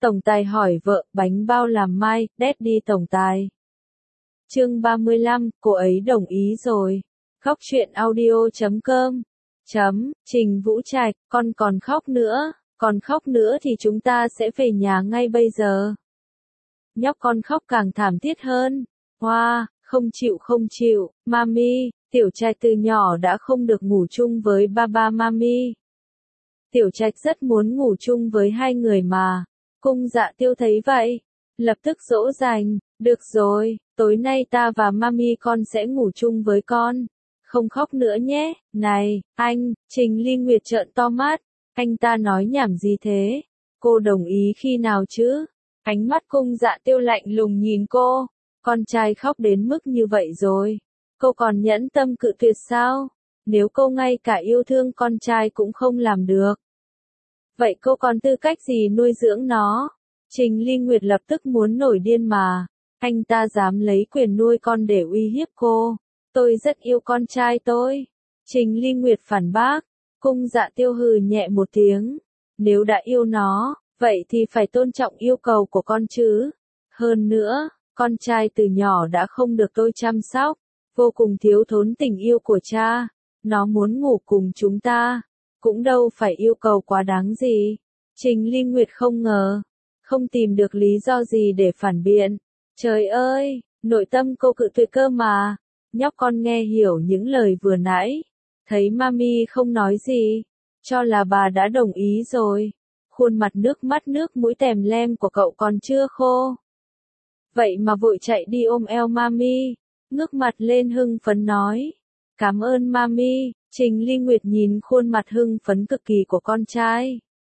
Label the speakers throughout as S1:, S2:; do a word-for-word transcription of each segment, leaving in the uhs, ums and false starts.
S1: Tổng tài hỏi vợ, bánh bao làm mai, Daddy tổng tài. Chương ba mươi lăm, cô ấy đồng ý rồi. Khóc chuyện audio chấm com. Chấm, Trình Vũ Trạch, con còn khóc nữa, còn khóc nữa thì chúng ta sẽ về nhà ngay bây giờ. Nhóc con khóc càng thảm thiết hơn. Hoa, wow, không chịu không chịu, mami, Tiểu Trạch từ nhỏ đã không được ngủ chung với ba ba mami. Tiểu Trạch rất muốn ngủ chung với hai người mà. Cung Dạ Tiêu thấy vậy, lập tức dỗ dành, được rồi, tối nay ta và mami con sẽ ngủ chung với con. Không khóc nữa nhé, này, anh, Trình Ly Nguyệt trợn to mắt, anh ta nói nhảm gì thế? Cô đồng ý khi nào chứ? Ánh mắt Cung Dạ Tiêu lạnh lùng nhìn cô, con trai khóc đến mức như vậy rồi, cô còn nhẫn tâm cự tuyệt sao? Nếu cô ngay cả yêu thương con trai cũng không làm được, vậy cô còn tư cách gì nuôi dưỡng nó? Trình Ly Nguyệt lập tức muốn nổi điên mà, anh ta dám lấy quyền nuôi con để uy hiếp cô. Tôi rất yêu con trai tôi. Trình Ly Nguyệt phản bác, Cung Dạ Tiêu hừ nhẹ một tiếng. Nếu đã yêu nó, vậy thì phải tôn trọng yêu cầu của con chứ. Hơn nữa, con trai từ nhỏ đã không được tôi chăm sóc, vô cùng thiếu thốn tình yêu của cha. Nó muốn ngủ cùng chúng ta, cũng đâu phải yêu cầu quá đáng gì. Trình Ly Nguyệt không ngờ, không tìm được lý do gì để phản biện. Trời ơi, nội tâm cô cự tuyệt cơ mà. Nhóc con nghe hiểu những lời vừa nãy, thấy mami không nói gì, cho là bà đã đồng ý rồi. Khuôn mặt nước mắt nước mũi tèm lem của cậu còn chưa khô, vậy mà vội chạy đi ôm eo mami, ngước mặt lên hưng phấn nói, cảm ơn mami. Trình Ly Nguyệt nhìn khuôn mặt hưng phấn cực kỳ của con trai,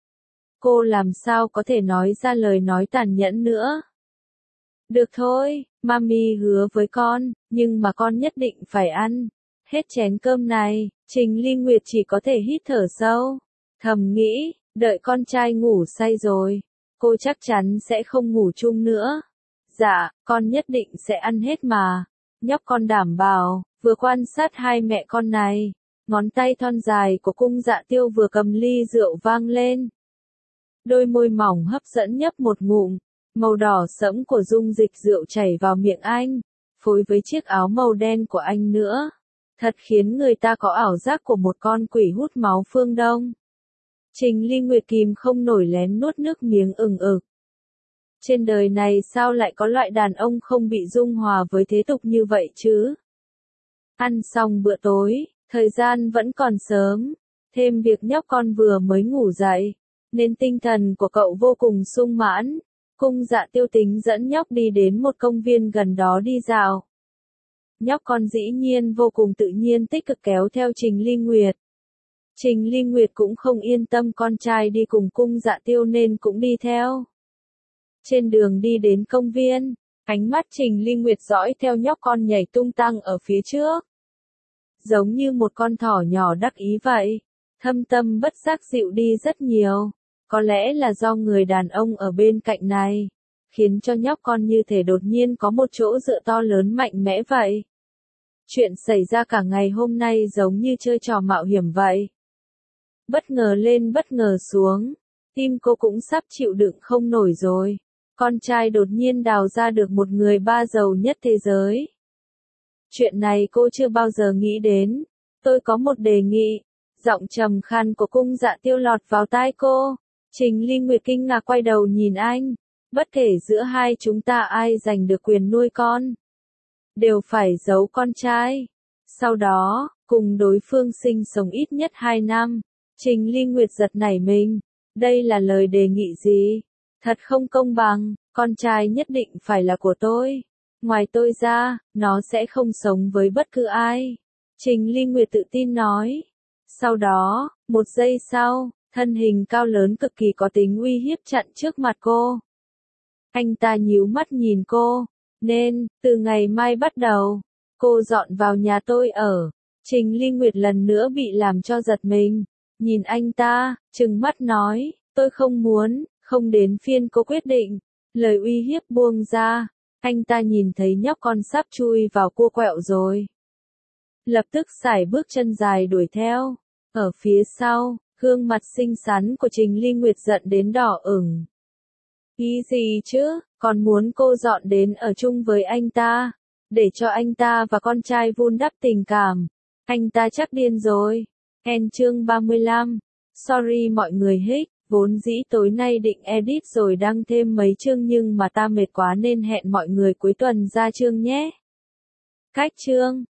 S1: cô làm sao có thể nói ra lời nói tàn nhẫn nữa. Được thôi, mami hứa với con, nhưng mà con nhất định phải ăn hết chén cơm này. Trình Ly Nguyệt chỉ có thể hít thở sâu, thầm nghĩ, đợi con trai ngủ say rồi, cô chắc chắn sẽ không ngủ chung nữa. Dạ, con nhất định sẽ ăn hết mà. Nhóc con đảm bảo. Vừa quan sát hai mẹ con này, ngón tay thon dài của Cung Dạ Tiêu vừa cầm ly rượu vang lên. Đôi môi mỏng hấp dẫn nhấp một ngụm, màu đỏ sẫm của dung dịch rượu chảy vào miệng anh, phối với chiếc áo màu đen của anh nữa. Thật khiến người ta có ảo giác của một con quỷ hút máu phương Đông. Trình Ly Nguyệt kìm không nổi lén nuốt nước miếng ừng ực. Trên đời này sao lại có loại đàn ông không bị dung hòa với thế tục như vậy chứ? Ăn xong bữa tối, thời gian vẫn còn sớm, thêm việc nhóc con vừa mới ngủ dậy, nên tinh thần của cậu vô cùng sung mãn. Cung Dạ Tiêu tính dẫn nhóc đi đến một công viên gần đó đi dạo. Nhóc con dĩ nhiên vô cùng tự nhiên tích cực kéo theo Trình Ly Nguyệt. Trình Ly Nguyệt cũng không yên tâm con trai đi cùng Cung Dạ Tiêu nên cũng đi theo. Trên đường đi đến công viên, ánh mắt Trình Ly Nguyệt dõi theo nhóc con nhảy tung tăng ở phía trước. Giống như một con thỏ nhỏ đắc ý vậy, thâm tâm bất giác dịu đi rất nhiều. Có lẽ là do người đàn ông ở bên cạnh này, khiến cho nhóc con như thể đột nhiên có một chỗ dựa to lớn mạnh mẽ vậy. Chuyện xảy ra cả ngày hôm nay giống như chơi trò mạo hiểm vậy. Bất ngờ lên bất ngờ xuống, tim cô cũng sắp chịu đựng không nổi rồi. Con trai đột nhiên đào ra được một người ba giàu nhất thế giới. Chuyện này cô chưa bao giờ nghĩ đến. Tôi có một đề nghị. Giọng trầm khàn của Cung Dạ Tiêu lọt vào tai cô. Trình Ly Nguyệt kinh ngạc quay đầu nhìn anh. Bất kể giữa hai chúng ta ai giành được quyền nuôi con, đều phải giấu con trai. Sau đó, cùng đối phương sinh sống ít nhất hai năm. Trình Ly Nguyệt giật nảy mình. Đây là lời đề nghị gì? Thật không công bằng, con trai nhất định phải là của tôi. Ngoài tôi ra, nó sẽ không sống với bất cứ ai. Trình Ly Nguyệt tự tin nói. Sau đó, một giây sau, thân hình cao lớn cực kỳ có tính uy hiếp chặn trước mặt cô. Anh ta nhíu mắt nhìn cô. Nên, từ ngày mai bắt đầu, cô dọn vào nhà tôi ở. Trình Ly Nguyệt lần nữa bị làm cho giật mình. Nhìn anh ta, trừng mắt nói, tôi không muốn, không đến phiên cô quyết định. Lời uy hiếp buông ra. Anh ta nhìn thấy nhóc con sắp chui vào cua quẹo rồi, lập tức sải bước chân dài đuổi theo. Ở phía sau, gương mặt xinh xắn của Trình Ly Nguyệt giận đến đỏ ửng. Nghĩ gì chứ, còn muốn cô dọn đến ở chung với anh ta, để cho anh ta và con trai vun đắp tình cảm. Anh ta chắc điên rồi. End chương ba mươi lăm. Sorry mọi người hích, vốn dĩ tối nay định edit rồi đăng thêm mấy chương nhưng mà ta mệt quá nên hẹn mọi người cuối tuần ra chương nhé. Cách chương